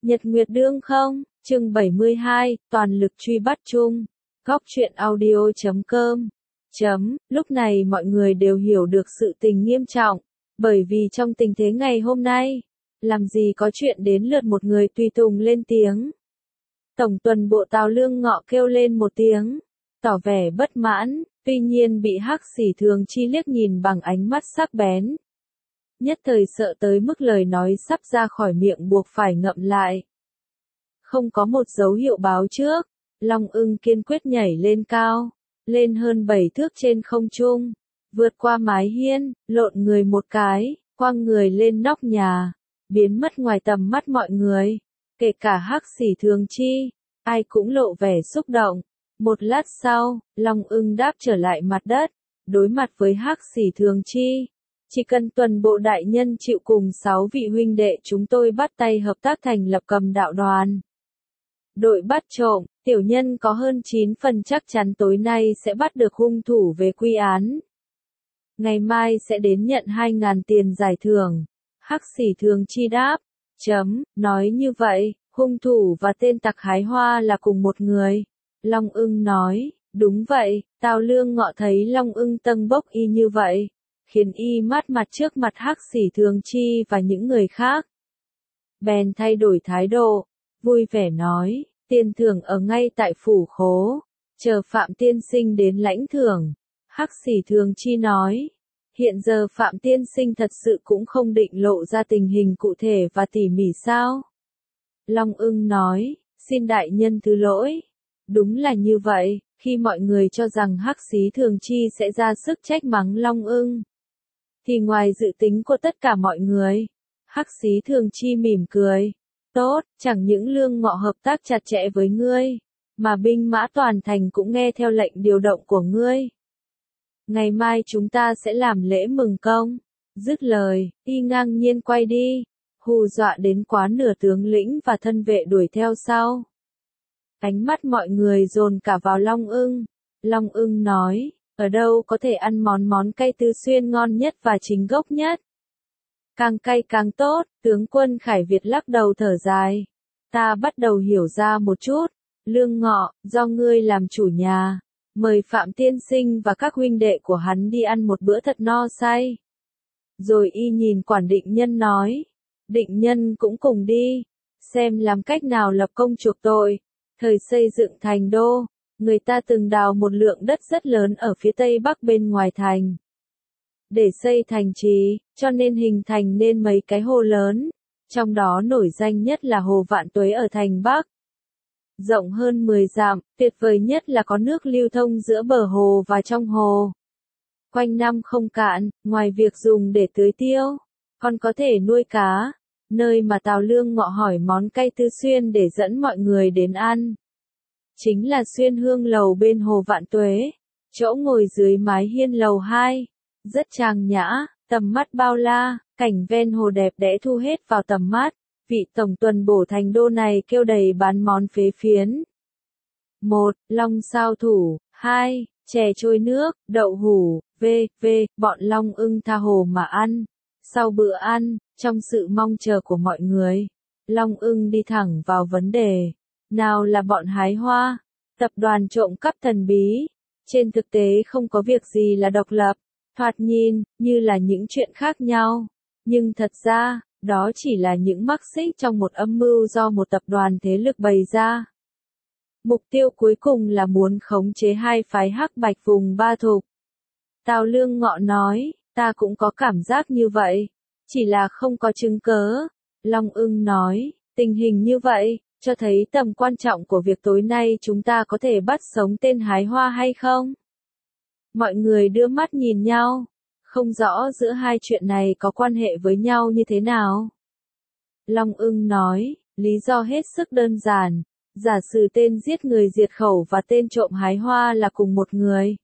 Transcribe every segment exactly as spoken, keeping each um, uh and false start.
Nhật Nguyệt Đương không, chương bảy mươi hai, toàn lực truy bắt chung. Góc truyện audio chấm com. Chấm, lúc này mọi người đều hiểu được sự tình nghiêm trọng, bởi vì trong tình thế ngày hôm nay, làm gì có chuyện đến lượt một người tùy tùng lên tiếng. Tổng tuần bộ Tào Lương Ngọ kêu lên một tiếng, tỏ vẻ bất mãn, tuy nhiên bị Hắc Xỉ Thường Chi liếc nhìn bằng ánh mắt sắc bén. Nhất thời sợ tới mức lời nói sắp ra khỏi miệng buộc phải ngậm lại. Không có một dấu hiệu báo trước, Long Ưng kiên quyết nhảy lên cao, lên hơn bảy thước trên không trung, vượt qua mái hiên, lộn người một cái, quăng người lên nóc nhà, biến mất ngoài tầm mắt mọi người, kể cả Hắc Xỉ Thường Chi, ai cũng lộ vẻ xúc động. Một lát sau, Long Ưng đáp trở lại mặt đất, đối mặt với Hắc Xỉ Thường Chi. Chỉ cần tuần bộ đại nhân chịu cùng sáu vị huynh đệ chúng tôi bắt tay hợp tác thành lập Cầm Đạo đoàn. Đội bắt trộm, tiểu nhân có hơn chín phần chắc chắn tối nay sẽ bắt được hung thủ về quy án. Ngày mai sẽ đến nhận hai ngàn tiền giải thưởng. Hắc Xỉ Thường Chi đáp. Chấm, nói như vậy, hung thủ và tên tặc hái hoa là cùng một người. Long Ưng nói, đúng vậy, Tào Lương Ngọ thấy Long Ưng tâng bốc y như vậy, khiến y mát mặt trước mặt Hắc Xỉ Thường Chi và những người khác. Bèn thay đổi thái độ, vui vẻ nói, tiền thưởng ở ngay tại phủ khố, chờ Phạm tiên sinh đến lãnh thưởng. Hắc Xỉ Thường Chi nói, hiện giờ Phạm tiên sinh thật sự cũng không định lộ ra tình hình cụ thể và tỉ mỉ sao? Long Ưng nói, xin đại nhân thứ lỗi. Đúng là như vậy, khi mọi người cho rằng Hắc Xỉ Thường Chi sẽ ra sức trách mắng Long Ưng, thì ngoài dự tính của tất cả mọi người, Hắc Xỉ Thường Chi mỉm cười. Tốt, chẳng những Lương Ngọ hợp tác chặt chẽ với ngươi, mà binh mã toàn thành cũng nghe theo lệnh điều động của ngươi. Ngày mai chúng ta sẽ làm lễ mừng công. Dứt lời, y ngang nhiên quay đi, hù dọa đến quá nửa tướng lĩnh và thân vệ đuổi theo sau. Ánh mắt mọi người dồn cả vào Long Ưng. Long Ưng nói, ở đâu có thể ăn món món cay Tư Xuyên ngon nhất và chính gốc nhất. Càng cay càng tốt, tướng quân Khải Việt lắc đầu thở dài. Ta bắt đầu hiểu ra một chút. Lương Ngọ, do ngươi làm chủ nhà, mời Phạm tiên sinh và các huynh đệ của hắn đi ăn một bữa thật no say. Rồi y nhìn Quản Định Nhân nói, Định Nhân cũng cùng đi, xem làm cách nào lập công chuộc tội. Thời xây dựng thành đô, người ta từng đào một lượng đất rất lớn ở phía tây bắc bên ngoài thành, để xây thành trì, cho nên hình thành nên mấy cái hồ lớn, trong đó nổi danh nhất là hồ Vạn Tuế ở thành Bắc. Rộng hơn mười dặm, tuyệt vời nhất là có nước lưu thông giữa bờ hồ và trong hồ. Quanh năm không cạn, ngoài việc dùng để tưới tiêu, còn có thể nuôi cá, nơi mà Tào Lương Ngọ hỏi món cay Tư Xuyên để dẫn mọi người đến ăn. Chính là Xuyên Hương Lầu bên hồ Vạn Tuế, chỗ ngồi dưới mái hiên lầu hai. Rất trang nhã, tầm mắt bao la, cảnh ven hồ đẹp đẽ thu hết vào tầm mắt. Vị tổng tuần bổ thành đô này kêu đầy bán món phế phiến. một. Long sao thủ. hai. Chè trôi nước, đậu hủ, v, v, bọn Long Ưng tha hồ mà ăn. Sau bữa ăn, trong sự mong chờ của mọi người, Long Ưng đi thẳng vào vấn đề. Nào là bọn hái hoa, tập đoàn trộm cắp thần bí. Trên thực tế không có việc gì là độc lập. Thoạt nhìn, như là những chuyện khác nhau. Nhưng thật ra, đó chỉ là những mắc xích trong một âm mưu do một tập đoàn thế lực bày ra. Mục tiêu cuối cùng là muốn khống chế hai phái Hắc Bạch vùng Ba Thục. Tào Lương Ngọ nói, ta cũng có cảm giác như vậy, chỉ là không có chứng cớ. Long Ưng nói, tình hình như vậy, cho thấy tầm quan trọng của việc tối nay chúng ta có thể bắt sống tên hái hoa hay không? Mọi người đưa mắt nhìn nhau, không rõ giữa hai chuyện này có quan hệ với nhau như thế nào. Long Ưng nói, lý do hết sức đơn giản, giả sử tên giết người diệt khẩu và tên trộm hái hoa là cùng một người.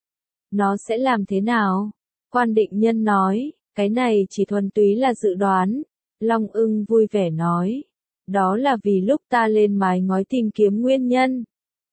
Nó sẽ làm thế nào? Quan Định Nhân nói, cái này chỉ thuần túy là dự đoán. Long Ưng vui vẻ nói, đó là vì lúc ta lên mái ngói tìm kiếm nguyên nhân,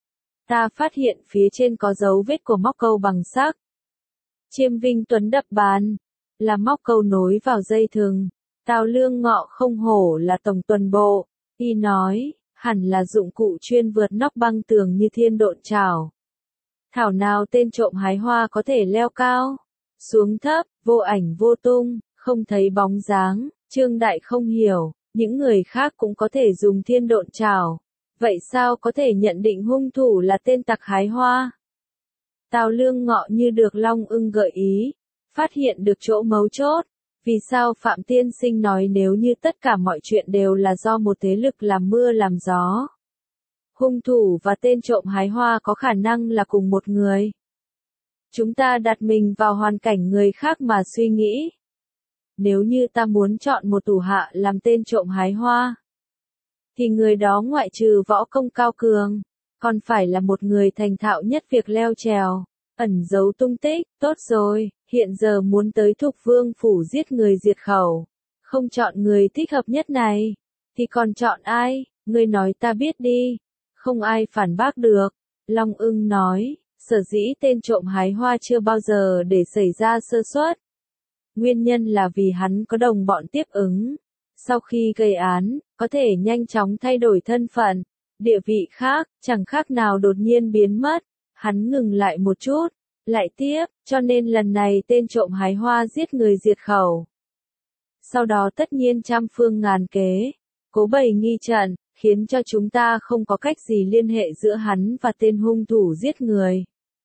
ta phát hiện phía trên có dấu vết của móc câu bằng sắt. Chiêm Vinh Tuấn đập bàn, là móc câu nối vào dây thừng. Tào Lương Ngọ không hổ là tổng tuần bộ, Y nói, hẳn là dụng cụ chuyên vượt nóc băng tường như thiên độn trảo. Thảo nào tên trộm hái hoa có thể leo cao, xuống thấp, vô ảnh vô tung, không thấy bóng dáng. Trương Đại không hiểu, những người khác cũng có thể dùng thiên độn trảo. Vậy sao có thể nhận định hung thủ là tên tặc hái hoa? Tào Lương Ngọ như được Long Ưng gợi ý, phát hiện được chỗ mấu chốt. Vì sao Phạm Tiên Sinh nói nếu như tất cả mọi chuyện đều là do một thế lực làm mưa làm gió? Hung thủ và tên trộm hái hoa có khả năng là cùng một người. Chúng ta đặt mình vào hoàn cảnh người khác mà suy nghĩ. Nếu như ta muốn chọn một thủ hạ làm tên trộm hái hoa, thì người đó ngoại trừ võ công cao cường, còn phải là một người thành thạo nhất việc leo trèo, ẩn giấu tung tích. Tốt rồi, hiện giờ muốn tới Thục Vương phủ giết người diệt khẩu, không chọn người thích hợp nhất này, thì còn chọn ai? Ngươi nói ta biết đi. Không ai phản bác được. Long Ưng nói, sở dĩ tên trộm hái hoa chưa bao giờ để xảy ra sơ suất. Nguyên nhân là vì hắn có đồng bọn tiếp ứng. Sau khi gây án, có thể nhanh chóng thay đổi thân phận, địa vị khác, chẳng khác nào đột nhiên biến mất. Hắn ngừng lại một chút, lại tiếp, cho nên lần này tên trộm hái hoa giết người diệt khẩu. Sau đó tất nhiên trăm phương ngàn kế, cố bày nghi trận, khiến cho chúng ta không có cách gì liên hệ giữa hắn và tên hung thủ giết người.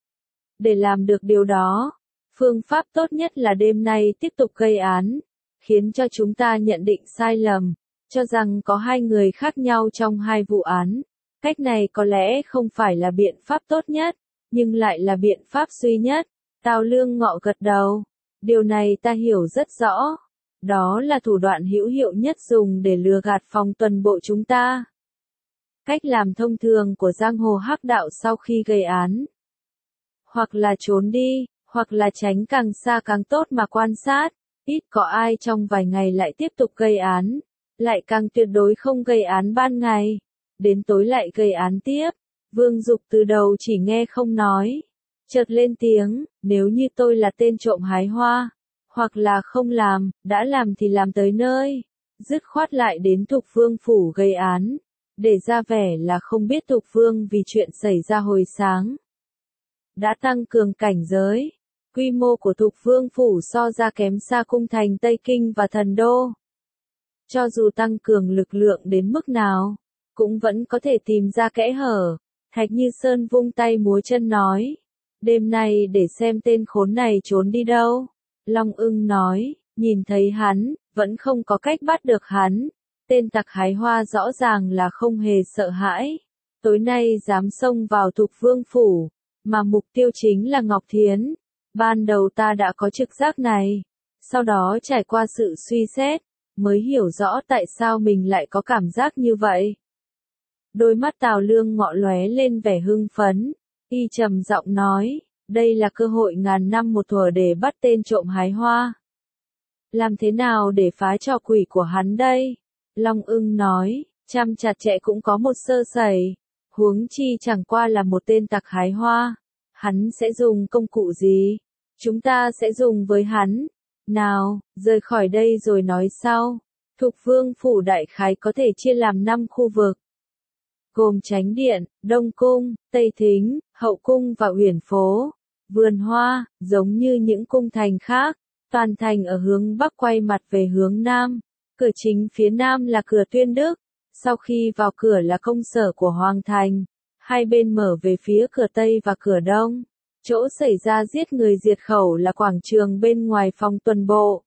Để làm được điều đó, phương pháp tốt nhất là đêm nay tiếp tục gây án, khiến cho chúng ta nhận định sai lầm, cho rằng có hai người khác nhau trong hai vụ án. Cách này có lẽ không phải là biện pháp tốt nhất, nhưng lại là biện pháp duy nhất. Tào Lương Ngọ gật đầu. Điều này ta hiểu rất rõ. Đó là thủ đoạn hữu hiệu nhất dùng để lừa gạt phòng tuần bộ chúng ta. Cách làm thông thường của giang hồ hắc đạo sau khi gây án. Hoặc là trốn đi, hoặc là tránh càng xa càng tốt mà quan sát. Ít có ai trong vài ngày lại tiếp tục gây án. Lại càng tuyệt đối không gây án ban ngày. Đến tối lại gây án tiếp. Vương Dục từ đầu chỉ nghe không nói. Chợt lên tiếng, nếu như tôi là tên trộm hái hoa, hoặc là không làm, đã làm thì làm tới nơi. Dứt khoát lại đến Thục Vương phủ gây án. Để ra vẻ là không biết Thục Vương vì chuyện xảy ra hồi sáng. Đã tăng cường cảnh giới. Quy mô của Thục Vương phủ so ra kém xa cung thành Tây Kinh và Thần Đô. Cho dù tăng cường lực lượng đến mức nào, cũng vẫn có thể tìm ra kẽ hở. Thạch Như Sơn vung tay múa chân nói. Đêm nay để xem tên khốn này trốn đi đâu. Long Ưng nói, nhìn thấy hắn, vẫn không có cách bắt được hắn. Tên tặc hái hoa rõ ràng là không hề sợ hãi. Tối nay dám xông vào Thục Vương phủ, mà mục tiêu chính là Ngọc Thiến. Ban đầu ta đã có trực giác này. Sau đó trải qua sự suy xét, mới hiểu rõ tại sao mình lại có cảm giác như vậy. Đôi mắt Tào Lương Ngọ lóe lên vẻ hưng phấn. Y trầm giọng nói, đây là cơ hội ngàn năm một thuở để bắt tên trộm hái hoa. Làm thế nào để phá trò quỷ của hắn đây? Long Ưng nói, chăm chặt chẽ cũng có một sơ sẩy. Huống chi chẳng qua là một tên tặc hái hoa. Hắn sẽ dùng công cụ gì? Chúng ta sẽ dùng với hắn. Nào, rời khỏi đây rồi nói sau. Thục Vương phủ đại khái có thể chia làm năm khu vực. Gồm Chánh Điện, Đông Cung, Tây Thính, Hậu Cung và Uyển Phố. Vườn Hoa, giống như những cung thành khác, toàn thành ở hướng Bắc quay mặt về hướng Nam. Cửa chính phía Nam là cửa Tuyên Đức. Sau khi vào cửa là công sở của Hoàng Thành. Hai bên mở về phía cửa Tây và cửa Đông. Chỗ xảy ra giết người diệt khẩu là quảng trường bên ngoài phòng tuần bộ.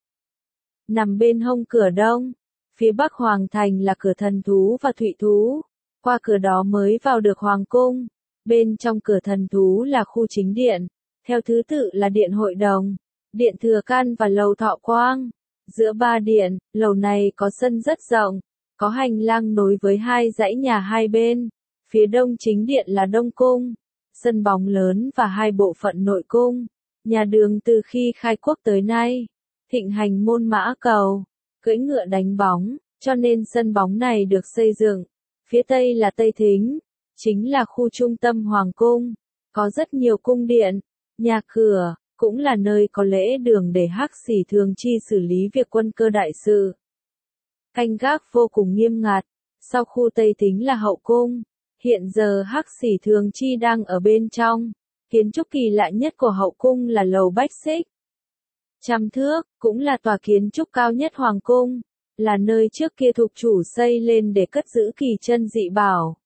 Nằm bên hông cửa Đông. Phía Bắc Hoàng Thành là cửa Thần Thú và Thụy Thú. Qua cửa đó mới vào được Hoàng Cung. Bên trong cửa Thần Thú là khu chính điện. Theo thứ tự là Điện Hội Đồng, Điện Thừa Can và Lầu Thọ Quang. Giữa ba điện, lầu này có sân rất rộng. Có hành lang nối với hai dãy nhà hai bên. Phía đông chính điện là Đông Cung. Sân bóng lớn và hai bộ phận nội cung. Nhà đường từ khi khai quốc tới nay. Thịnh hành môn mã cầu. Cưỡi ngựa đánh bóng. Cho nên sân bóng này được xây dựng. Phía tây là Tây Thính. Chính là khu trung tâm Hoàng Cung. Có rất nhiều cung điện. Nhà cửa. Cũng là nơi có lễ đường để Hắc Xỉ Thường Chi xử lý việc quân cơ đại sự. Canh gác vô cùng nghiêm ngặt. Sau khu Tây tính là hậu cung. Hiện giờ Hắc Xỉ Thường Chi đang ở bên trong. Kiến trúc kỳ lạ nhất của hậu cung là lầu Bách Xích. Trăm thước, cũng là tòa kiến trúc cao nhất hoàng cung, là nơi trước kia thục chủ xây lên để cất giữ kỳ chân dị bảo.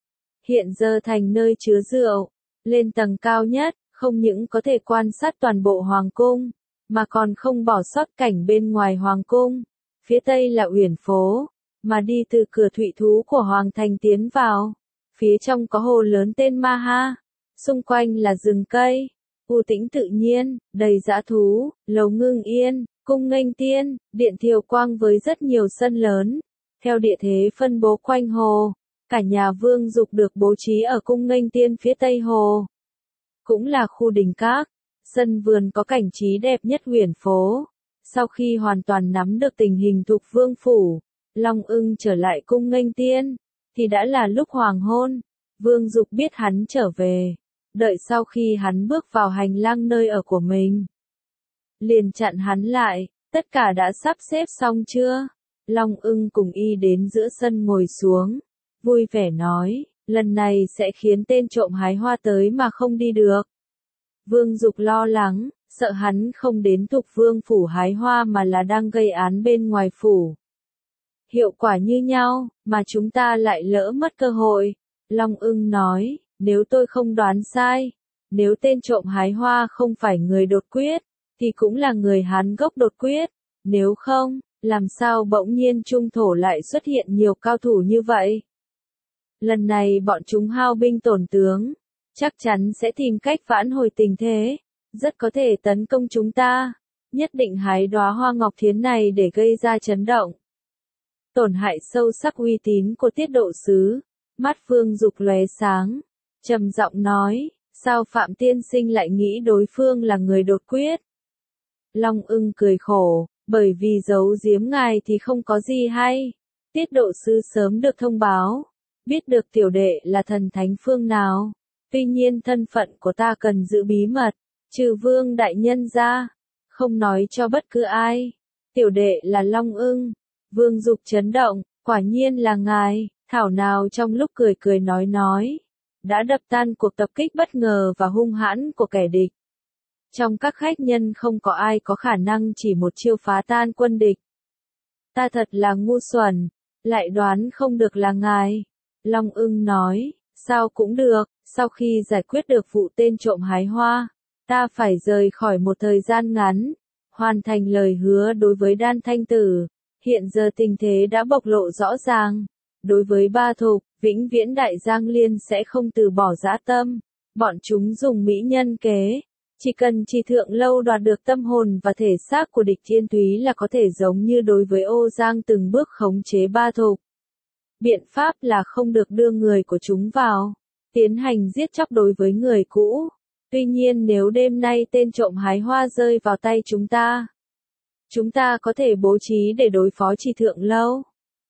Hiện giờ thành nơi chứa rượu, lên tầng cao nhất, không những có thể quan sát toàn bộ hoàng cung, mà còn không bỏ sót cảnh bên ngoài hoàng cung. Phía tây là Uyển phố, mà đi từ cửa thụy thú của hoàng thành tiến vào. Phía trong có hồ lớn tên Ma Ha, xung quanh là rừng cây, u tĩnh tự nhiên, đầy dã thú, lầu Ngưng Yên, cung Nghênh Tiên, điện Thiều Quang với rất nhiều sân lớn. Theo địa thế phân bố quanh hồ, cả nhà Vương Dục được bố trí ở cung Nghênh Tiên phía tây hồ. Cũng là khu đình các, sân vườn có cảnh trí đẹp nhất Uyển phố. Sau khi hoàn toàn nắm được tình hình Thục Vương phủ, Long Ưng trở lại cung Nghênh Tiên, thì đã là lúc hoàng hôn. Vương Dục biết hắn trở về, đợi sau khi hắn bước vào hành lang nơi ở của mình, liền chặn hắn lại. Tất cả đã sắp xếp xong chưa? Long Ưng cùng y đến giữa sân ngồi xuống, vui vẻ nói, lần này sẽ khiến tên trộm hái hoa tới mà không đi được. Vương Dục lo lắng, sợ hắn không đến Thục Vương phủ hái hoa mà là đang gây án bên ngoài phủ. Hiệu quả như nhau, mà chúng ta lại lỡ mất cơ hội. Long Ưng nói, nếu tôi không đoán sai, nếu tên trộm hái hoa không phải người đột quyết, thì cũng là người Hán gốc đột quyết. Nếu không, làm sao bỗng nhiên trung thổ lại xuất hiện nhiều cao thủ như vậy? Lần này bọn chúng hao binh tổn tướng, chắc chắn sẽ tìm cách vãn hồi tình thế, rất có thể tấn công chúng ta, nhất định hái đóa hoa ngọc thiến này để gây ra chấn động, tổn hại sâu sắc uy tín của Tiết độ sứ. Mắt Vương Dục lóe sáng, trầm giọng nói, sao Phạm tiên sinh lại nghĩ đối phương là người đột quyết? Long Ưng cười khổ, bởi vì giấu giếm ngài thì không có gì hay. Tiết độ sứ sớm được thông báo, biết được tiểu đệ là thần thánh phương nào. Tuy nhiên thân phận của ta cần giữ bí mật, trừ Vương đại nhân ra, không nói cho bất cứ ai. Tiểu đệ là Long Ưng. Vương Dục chấn động, quả nhiên là ngài. Thảo nào trong lúc cười cười nói nói, đã đập tan cuộc tập kích bất ngờ và hung hãn của kẻ địch. Trong các khách nhân không có ai có khả năng chỉ một chiêu phá tan quân địch. Ta thật là ngu xuẩn, lại đoán không được là ngài. Long Ưng nói, sao cũng được, sau khi giải quyết được vụ tên trộm hái hoa, ta phải rời khỏi một thời gian ngắn, hoàn thành lời hứa đối với Đan Thanh Tử. Hiện giờ tình thế đã bộc lộ rõ ràng. Đối với ba thục, vĩnh viễn Đại Giang Liên sẽ không từ bỏ dã tâm. Bọn chúng dùng mỹ nhân kế. Chỉ cần Trì Thượng Lâu đoạt được tâm hồn và thể xác của địch Thiên Túy là có thể giống như đối với Ô Giang từng bước khống chế ba thục. Biện pháp là không được đưa người của chúng vào, tiến hành giết chóc đối với người cũ. Tuy nhiên nếu đêm nay tên trộm hái hoa rơi vào tay chúng ta, chúng ta có thể bố trí để đối phó Trì Thượng Lâu.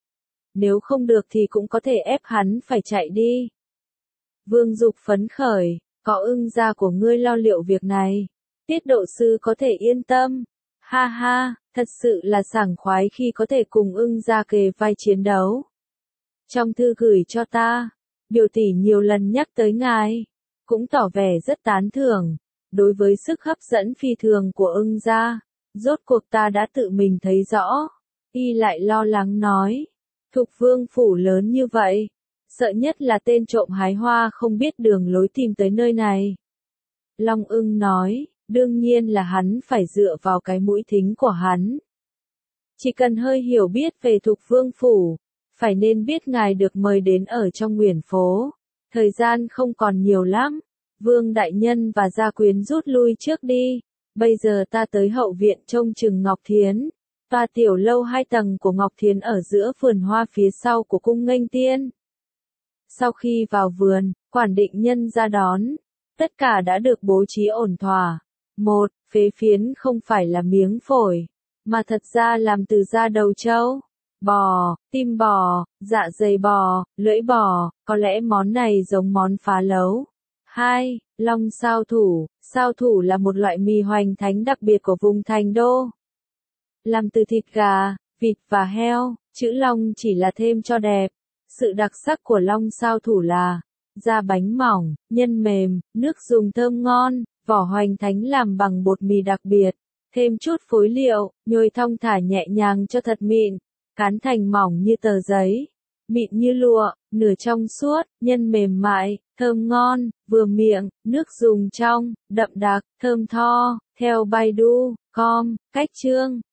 Nếu không được thì cũng có thể ép hắn phải chạy đi. Vương Dục phấn khởi, có Ưng gia của ngươi lo liệu việc này. Tiết độ sư có thể yên tâm. Ha ha, thật sự là sảng khoái khi có thể cùng Ưng gia kề vai chiến đấu. Trong thư gửi cho ta, biểu tỷ nhiều lần nhắc tới ngài, cũng tỏ vẻ rất tán thưởng. Đối với sức hấp dẫn phi thường của Ưng gia, rốt cuộc ta đã tự mình thấy rõ. Y lại lo lắng nói. Thục Vương phủ lớn như vậy, sợ nhất là tên trộm hái hoa không biết đường lối tìm tới nơi này. Long Ưng nói, đương nhiên là hắn phải dựa vào cái mũi thính của hắn. Chỉ cần hơi hiểu biết về Thục Vương phủ, phải nên biết ngài được mời đến ở trong Uyển phố. Thời gian không còn nhiều lắm, Vương đại nhân và gia quyến rút lui trước đi. Bây giờ ta tới hậu viện trông chừng Ngọc Thiến. Tòa tiểu lâu hai tầng của Ngọc Thiến ở giữa vườn hoa phía sau của cung Nghênh Tiên. Sau khi vào vườn, quản định nhân ra đón. Tất cả đã được bố trí ổn thỏa. Một, phế phiến không phải là miếng phổi, mà thật ra làm từ da đầu trâu, bò, tim bò, dạ dày bò, lưỡi bò, có lẽ món này giống món phá lấu. Hai, long sao thủ. Sao thủ là một loại mì hoành thánh đặc biệt của vùng Thành Đô. Làm từ thịt gà, vịt và heo, chữ long chỉ là thêm cho đẹp. Sự đặc sắc của long sao thủ là da bánh mỏng, nhân mềm, nước dùng thơm ngon, vỏ hoành thánh làm bằng bột mì đặc biệt, thêm chút phối liệu, nhồi thong thả nhẹ nhàng cho thật mịn, cán thành mỏng như tờ giấy, mịn như lụa, nửa trong suốt, nhân mềm mại, thơm ngon, vừa miệng, nước dùng trong, đậm đặc, thơm tho. Theo Baidu, com, cách trương